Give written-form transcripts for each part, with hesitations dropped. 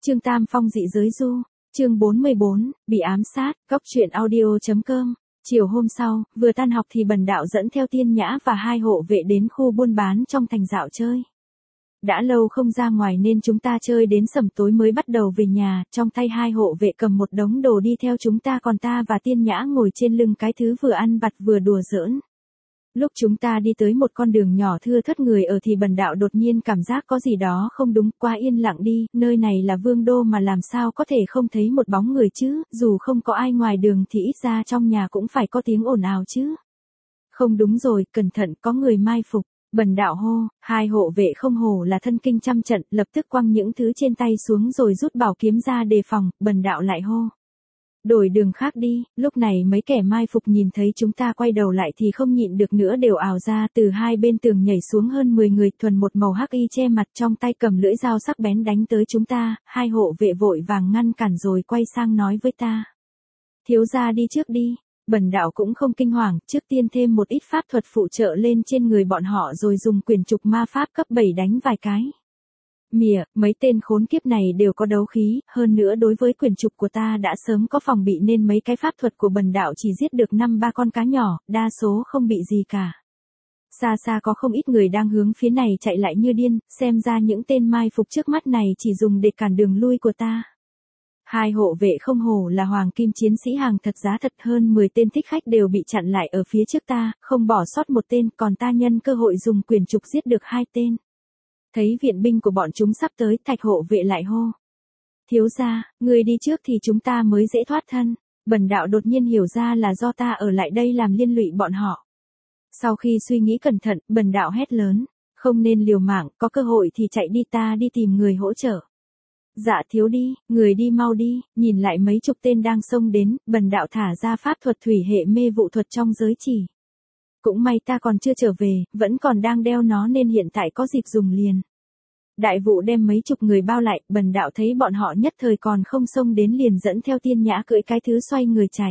Trương Tam Phong dị giới du, chương 44, bị ám sát, Cóc truyện audio.com. Chiều hôm sau, vừa tan học thì Bần Đạo dẫn theo Tiên Nhã và hai hộ vệ đến khu buôn bán trong thành dạo chơi. Đã lâu không ra ngoài nên chúng ta chơi đến sẩm tối mới bắt đầu về nhà, trong tay hai hộ vệ cầm một đống đồ đi theo chúng ta, còn ta và Tiên Nhã ngồi trên lưng cái thứ vừa ăn vặt vừa đùa giỡn. Lúc chúng ta đi tới một con đường nhỏ thưa thớt người ở thì Bần Đạo đột nhiên cảm giác có gì đó không đúng, quá yên lặng đi, nơi này là Vương Đô mà làm sao có thể không thấy một bóng người chứ, dù không có ai ngoài đường thì ít ra trong nhà cũng phải có tiếng ồn ào chứ. Không đúng rồi, cẩn thận, có người mai phục. Bần Đạo hô, hai hộ vệ không hổ là thân kinh trăm trận, lập tức quăng những thứ trên tay xuống rồi rút bảo kiếm ra đề phòng. Bần Đạo lại hô, đổi đường khác đi. Lúc này mấy kẻ mai phục nhìn thấy chúng ta quay đầu lại thì không nhịn được nữa, đều ào ra, từ hai bên tường nhảy xuống hơn 10 người, thuần một màu hắc y che mặt, trong tay cầm lưỡi dao sắc bén đánh tới chúng ta. Hai hộ vệ vội vàng ngăn cản rồi quay sang nói với ta, thiếu gia đi trước đi. Bần Đạo cũng không kinh hoàng, trước tiên thêm một ít pháp thuật phụ trợ lên trên người bọn họ rồi dùng quyền trục ma pháp cấp 7 đánh vài cái. Mỉa, mấy tên khốn kiếp này đều có đấu khí, hơn nữa đối với quyền trục của ta đã sớm có phòng bị nên mấy cái pháp thuật của Bần Đạo chỉ giết được 5-3 con cá nhỏ, đa số không bị gì cả. Xa xa có không ít người đang hướng phía này chạy lại như điên, xem ra những tên mai phục trước mắt này chỉ dùng để cản đường lui của ta. Hai hộ vệ không hổ là hoàng kim chiến sĩ hàng thật giá thật, hơn 10 tên thích khách đều bị chặn lại ở phía trước ta, không bỏ sót một tên, còn ta nhân cơ hội dùng quyền trục giết được 2 tên. Thấy viện binh của bọn chúng sắp tới, Thạch hộ vệ lại hô, thiếu gia, người đi trước thì chúng ta mới dễ thoát thân. Bần Đạo đột nhiên hiểu ra là do ta ở lại đây làm liên lụy bọn họ. Sau khi suy nghĩ cẩn thận, Bần Đạo hét lớn, không nên liều mạng, có cơ hội thì chạy đi, ta đi tìm người hỗ trợ. Dạ thiếu đi, người đi mau đi. Nhìn lại mấy chục tên đang xông đến, Bần Đạo thả ra pháp thuật thủy hệ mê vụ thuật trong giới chỉ. Cũng may ta còn chưa trở về, vẫn còn đang đeo nó nên hiện tại có dịp dùng liền. Đại vụ đem mấy chục người bao lại, Bần Đạo thấy bọn họ nhất thời còn không xông đến liền dẫn theo Tiên Nhã cưỡi cái thứ xoay người chạy.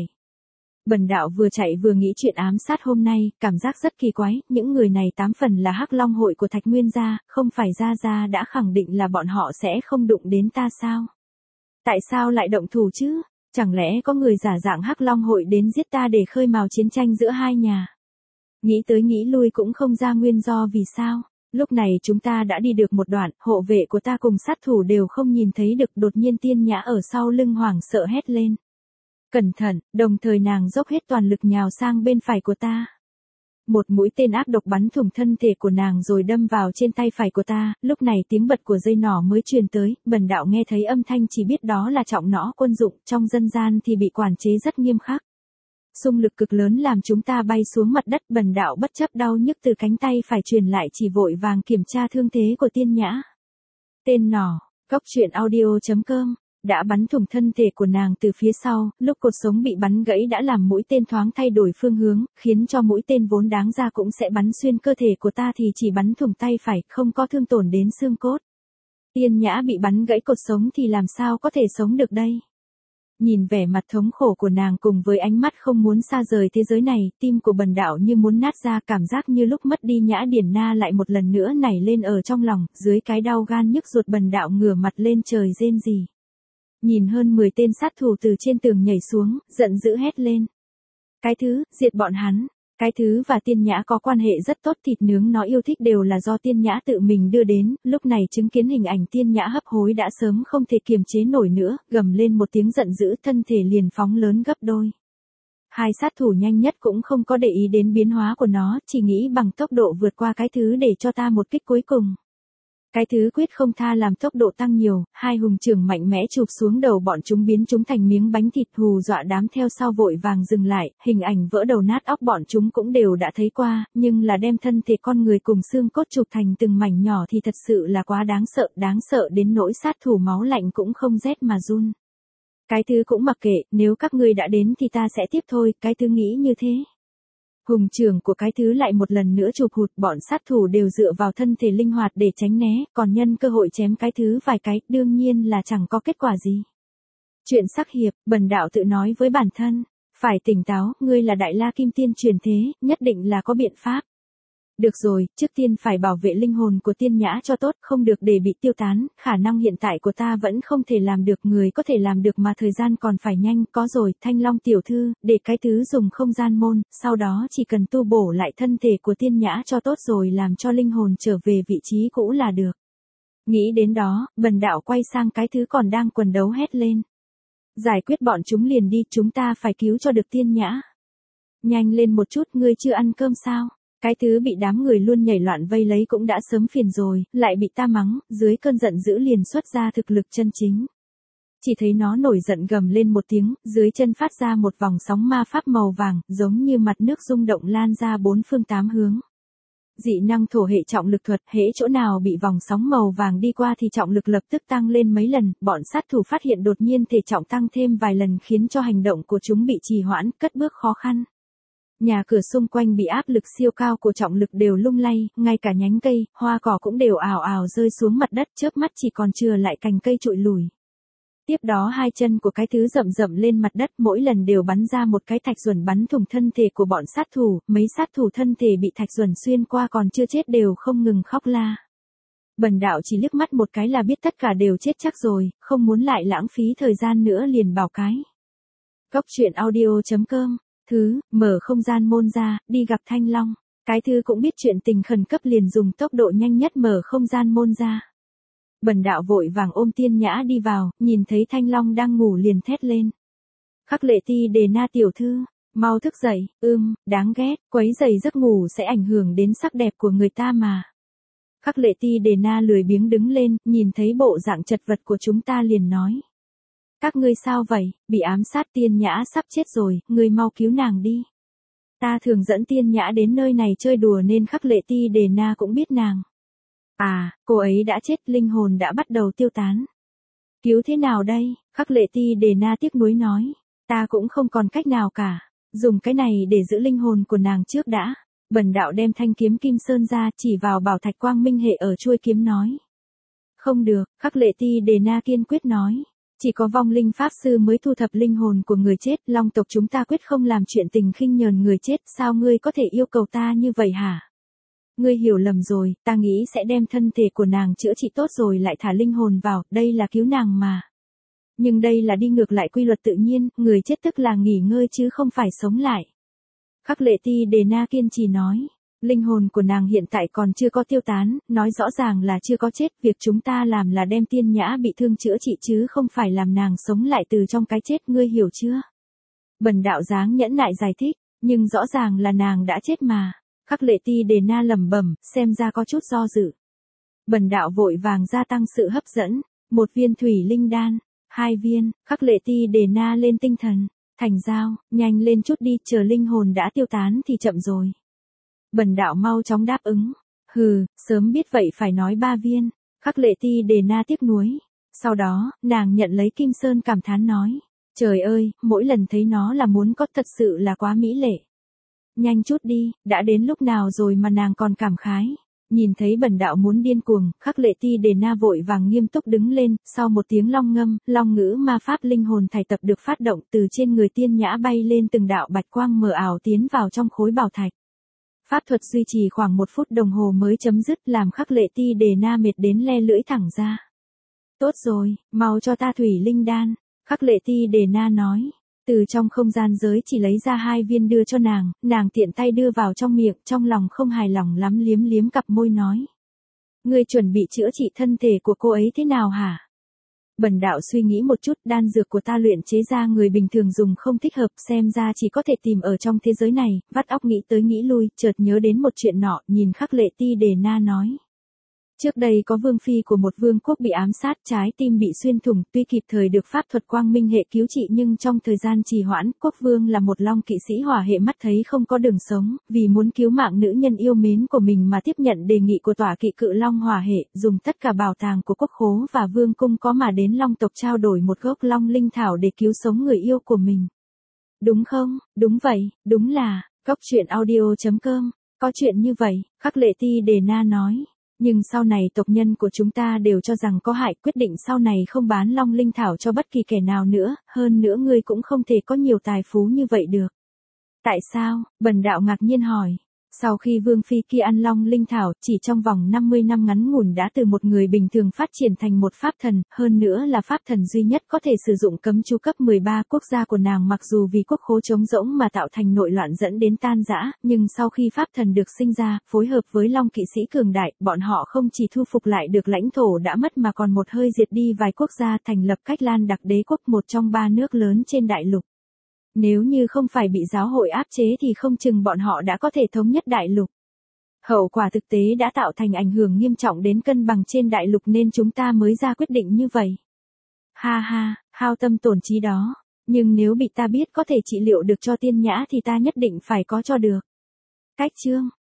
Bần Đạo vừa chạy vừa nghĩ chuyện ám sát hôm nay, cảm giác rất kỳ quái, những người này 8 phần là Hắc Long hội của Thạch Nguyên gia, không phải gia đã khẳng định là bọn họ sẽ không đụng đến ta sao? Tại sao lại động thủ chứ? Chẳng lẽ có người giả dạng Hắc Long hội đến giết ta để khơi mào chiến tranh giữa hai nhà? Nghĩ tới nghĩ lui cũng không ra nguyên do vì sao. Lúc này chúng ta đã đi được một đoạn, hộ vệ của ta cùng sát thủ đều không nhìn thấy được, đột nhiên Tiên Nhã ở sau lưng hoảng sợ hét lên. Cẩn thận, đồng thời nàng dốc hết toàn lực nhào sang bên phải của ta. Một mũi tên ác độc bắn thủng thân thể của nàng rồi đâm vào trên tay phải của ta, lúc này tiếng bật của dây nỏ mới truyền tới, Bần Đạo nghe thấy âm thanh chỉ biết đó là trọng nỏ quân dụng, trong dân gian thì bị quản chế rất nghiêm khắc. Xung lực cực lớn làm chúng ta bay xuống mặt đất, Bần Đạo bất chấp đau nhức từ cánh tay phải truyền lại chỉ vội vàng kiểm tra thương thế của Tiên Nhã. Tên nỏ, Cóc truyện audio.com. Đã bắn thủng thân thể của nàng từ phía sau, lúc cột sống bị bắn gãy đã làm mũi tên thoáng thay đổi phương hướng, khiến cho mũi tên vốn đáng ra cũng sẽ bắn xuyên cơ thể của ta thì chỉ bắn thủng tay phải, không có thương tổn đến xương cốt. Tiên Nhã bị bắn gãy cột sống thì làm sao có thể sống được đây? Nhìn vẻ mặt thống khổ của nàng cùng với ánh mắt không muốn xa rời thế giới này, tim của Bần Đạo như muốn nát ra, cảm giác như lúc mất đi Nhã Điển Na lại một lần nữa nảy lên ở trong lòng, dưới cái đau gan nhức ruột Bần Đạo ngửa mặt lên trời rên rỉ. Nhìn hơn 10 tên sát thủ từ trên tường nhảy xuống, giận dữ hét lên. Cái thứ, diệt bọn hắn. Cái thứ và Tiên Nhã có quan hệ rất tốt, thịt nướng nó yêu thích đều là do Tiên Nhã tự mình đưa đến, lúc này chứng kiến hình ảnh Tiên Nhã hấp hối đã sớm không thể kiềm chế nổi nữa, gầm lên một tiếng giận dữ, thân thể liền phóng lớn gấp đôi. Hai sát thủ nhanh nhất cũng không có để ý đến biến hóa của nó, chỉ nghĩ bằng tốc độ vượt qua cái thứ để cho ta một kích cuối cùng. Cái thứ quyết không tha làm tốc độ tăng nhiều, hai hùng trưởng mạnh mẽ chụp xuống đầu bọn chúng biến chúng thành miếng bánh thịt, hù dọa đám theo sau vội vàng dừng lại, hình ảnh vỡ đầu nát óc bọn chúng cũng đều đã thấy qua, nhưng là đem thân thể con người cùng xương cốt chụp thành từng mảnh nhỏ thì thật sự là quá đáng sợ đến nỗi sát thủ máu lạnh cũng không rét mà run. Cái thứ cũng mặc kệ, nếu các ngươi đã đến thì ta sẽ tiếp thôi, cái thứ nghĩ như thế. Hùng trưởng của cái thứ lại một lần nữa chụp hụt, bọn sát thủ đều dựa vào thân thể linh hoạt để tránh né, còn nhân cơ hội chém cái thứ vài cái, đương nhiên là chẳng có kết quả gì. Chuyện sắc hiệp, Bần Đạo tự nói với bản thân, phải tỉnh táo, ngươi là Đại La Kim Tiên truyền thế, nhất định là có biện pháp. Được rồi, trước tiên phải bảo vệ linh hồn của Tiên Nhã cho tốt, không được để bị tiêu tán, khả năng hiện tại của ta vẫn không thể làm được, người có thể làm được mà thời gian còn phải nhanh, có rồi, Thanh Long tiểu thư, để cái thứ dùng không gian môn, sau đó chỉ cần tu bổ lại thân thể của Tiên Nhã cho tốt rồi làm cho linh hồn trở về vị trí cũ là được. Nghĩ đến đó, Bần đạo quay sang cái thứ còn đang quần đấu hét lên. Giải quyết bọn chúng liền đi, chúng ta phải cứu cho được Tiên Nhã. Nhanh lên một chút, ngươi chưa ăn cơm sao? Cái thứ bị đám người luôn nhảy loạn vây lấy cũng đã sớm phiền rồi, lại bị ta mắng, dưới cơn giận dữ liền xuất ra thực lực chân chính. Chỉ thấy nó nổi giận gầm lên một tiếng, dưới chân phát ra một vòng sóng ma pháp màu vàng, giống như mặt nước rung động lan ra bốn phương tám hướng. Dị năng thổ hệ trọng lực thuật, hễ chỗ nào bị vòng sóng màu vàng đi qua thì trọng lực lập tức tăng lên mấy lần, bọn sát thủ phát hiện đột nhiên thể trọng tăng thêm vài lần khiến cho hành động của chúng bị trì hoãn, cất bước khó khăn. Nhà cửa xung quanh bị áp lực siêu cao của trọng lực đều lung lay, ngay cả nhánh cây, hoa cỏ cũng đều ào ào rơi xuống mặt đất, chớp mắt chỉ còn chừa lại cành cây trụi lùi. Tiếp đó hai chân của cái thứ rậm rậm lên mặt đất, mỗi lần đều bắn ra một cái thạch ruẩn bắn thủng thân thể của bọn sát thủ, mấy sát thủ thân thể bị thạch ruẩn xuyên qua còn chưa chết đều không ngừng khóc la. Bần đạo chỉ liếc mắt một cái là biết tất cả đều chết chắc rồi, không muốn lại lãng phí thời gian nữa liền bảo cái. Cốc truyện audio.com Thứ, mở không gian môn ra, đi gặp Thanh Long. Cái thứ cũng biết chuyện tình khẩn cấp liền dùng tốc độ nhanh nhất mở không gian môn ra. Bần đạo vội vàng ôm Tiên Nhã đi vào, nhìn thấy Thanh Long đang ngủ liền thét lên. Khắc Lệ Ti Đề Na tiểu thư, mau thức dậy, đáng ghét, quấy rầy giấc ngủ sẽ ảnh hưởng đến sắc đẹp của người ta mà. Khắc Lệ Ti Đề Na lười biếng đứng lên, nhìn thấy bộ dạng chật vật của chúng ta liền nói. Các ngươi sao vậy, bị ám sát, Tiên Nhã sắp chết rồi, ngươi mau cứu nàng đi. Ta thường dẫn Tiên Nhã đến nơi này chơi đùa nên Khắc Lệ Ti Đề Na cũng biết nàng. À, cô ấy đã chết, linh hồn đã bắt đầu tiêu tán. Cứu thế nào đây? Khắc Lệ Ti Đề Na tiếc nuối nói. Ta cũng không còn cách nào cả. Dùng cái này để giữ linh hồn của nàng trước đã. Bần đạo đem thanh kiếm Kim Sơn ra chỉ vào bảo thạch quang minh hệ ở chuôi kiếm nói. Không được, Khắc Lệ Ti Đề Na kiên quyết nói. Chỉ có vong linh pháp sư mới thu thập linh hồn của người chết, long tộc chúng ta quyết không làm chuyện tình khinh nhờn người chết, sao ngươi có thể yêu cầu ta như vậy hả? Ngươi hiểu lầm rồi, ta nghĩ sẽ đem thân thể của nàng chữa trị tốt rồi lại thả linh hồn vào, đây là cứu nàng mà. Nhưng đây là đi ngược lại quy luật tự nhiên, người chết tức là nghỉ ngơi chứ không phải sống lại. Khắc Lệ Ti Đề Na kiên trì nói, linh hồn của nàng hiện tại còn chưa có tiêu tán, nói rõ ràng là chưa có chết, việc chúng ta làm là đem Tiên Nhã bị thương chữa trị chứ không phải làm nàng sống lại từ trong cái chết, ngươi hiểu chưa? Bần đạo dáng nhẫn nại giải thích, nhưng rõ ràng là nàng đã chết mà. Khắc Lệ Ti Đề Na lẩm bẩm, xem ra có chút do dự. Bần đạo vội vàng gia tăng sự hấp dẫn, 1 viên thủy linh đan, 2 viên, Khắc Lệ Ti Đề Na lên tinh thần, thành giao, nhanh lên chút đi, chờ linh hồn đã tiêu tán thì chậm rồi. Bần đạo mau chóng đáp ứng, hừ, sớm biết vậy phải nói 3 viên, Khắc Lệ Ti Đề Na tiếc nuối. Sau đó, nàng nhận lấy Kim Sơn cảm thán nói, trời ơi, mỗi lần thấy nó là muốn có, thật sự là quá mỹ lệ. Nhanh chút đi, đã đến lúc nào rồi mà nàng còn cảm khái. Nhìn thấy bần đạo muốn điên cuồng, Khắc Lệ Ti Đề Na vội vàng nghiêm túc đứng lên, sau một tiếng long ngâm, long ngữ ma pháp linh hồn thải tập được phát động, từ trên người Tiên Nhã bay lên từng đạo bạch quang mờ ảo tiến vào trong khối bảo thạch. Pháp thuật duy trì khoảng 1 phút đồng hồ mới chấm dứt, làm Khắc Lệ Ti Đề Na mệt đến le lưỡi thẳng ra. Tốt rồi, mau cho ta thủy linh đan, Khắc Lệ Ti Đề Na nói. Từ trong không gian giới chỉ lấy ra 2 viên đưa cho nàng tiện tay đưa vào trong miệng, trong lòng không hài lòng lắm liếm liếm cặp môi nói. Ngươi chuẩn bị chữa trị thân thể của cô ấy thế nào hả? Bần đạo suy nghĩ một chút, đan dược của ta luyện chế ra người bình thường dùng không thích hợp, xem ra chỉ có thể tìm ở trong thế giới này, vắt óc nghĩ tới nghĩ lui, chợt nhớ đến một chuyện nọ, nhìn Khắc Lệ Ti Đề Na nói. Trước đây có vương phi của một vương quốc bị ám sát, trái tim bị xuyên thủng, tuy kịp thời được pháp thuật quang minh hệ cứu trị nhưng trong thời gian trì hoãn, quốc vương là một long kỵ sĩ hỏa hệ mắt thấy không có đường sống, vì muốn cứu mạng nữ nhân yêu mến của mình mà tiếp nhận đề nghị của tỏa kỵ cự long hỏa hệ, dùng tất cả bảo tàng của quốc khố và vương cung có mà đến long tộc trao đổi một gốc long linh thảo để cứu sống người yêu của mình. Đúng không? Đúng vậy, đúng là, Cốc truyện audio.com, có chuyện như vậy, Khắc Lệ Ti Đề Na nói. Nhưng sau này tộc nhân của chúng ta đều cho rằng có hại, quyết định sau này không bán long linh thảo cho bất kỳ kẻ nào nữa, hơn nữa ngươi cũng không thể có nhiều tài phú như vậy được. Tại sao? Bần đạo ngạc nhiên hỏi. Sau khi Vương Phi kia ăn long linh thảo, chỉ trong vòng 50 năm ngắn ngủn đã từ một người bình thường phát triển thành một pháp thần, hơn nữa là pháp thần duy nhất có thể sử dụng cấm chú cấp 13. Quốc gia của nàng mặc dù vì quốc khố trống rỗng mà tạo thành nội loạn dẫn đến tan rã, nhưng sau khi pháp thần được sinh ra, phối hợp với long kỵ sĩ cường đại, bọn họ không chỉ thu phục lại được lãnh thổ đã mất mà còn một hơi diệt đi vài quốc gia, thành lập Cách Lan Đặc Đế quốc, một trong 3 nước lớn trên đại lục. Nếu như không phải bị giáo hội áp chế thì không chừng bọn họ đã có thể thống nhất đại lục. Hậu quả thực tế đã tạo thành ảnh hưởng nghiêm trọng đến cân bằng trên đại lục nên chúng ta mới ra quyết định như vậy. Ha ha, hao tâm tổn trí đó. Nhưng nếu bị ta biết có thể trị liệu được cho Tiên Nhã thì ta nhất định phải có cho được. Cách chương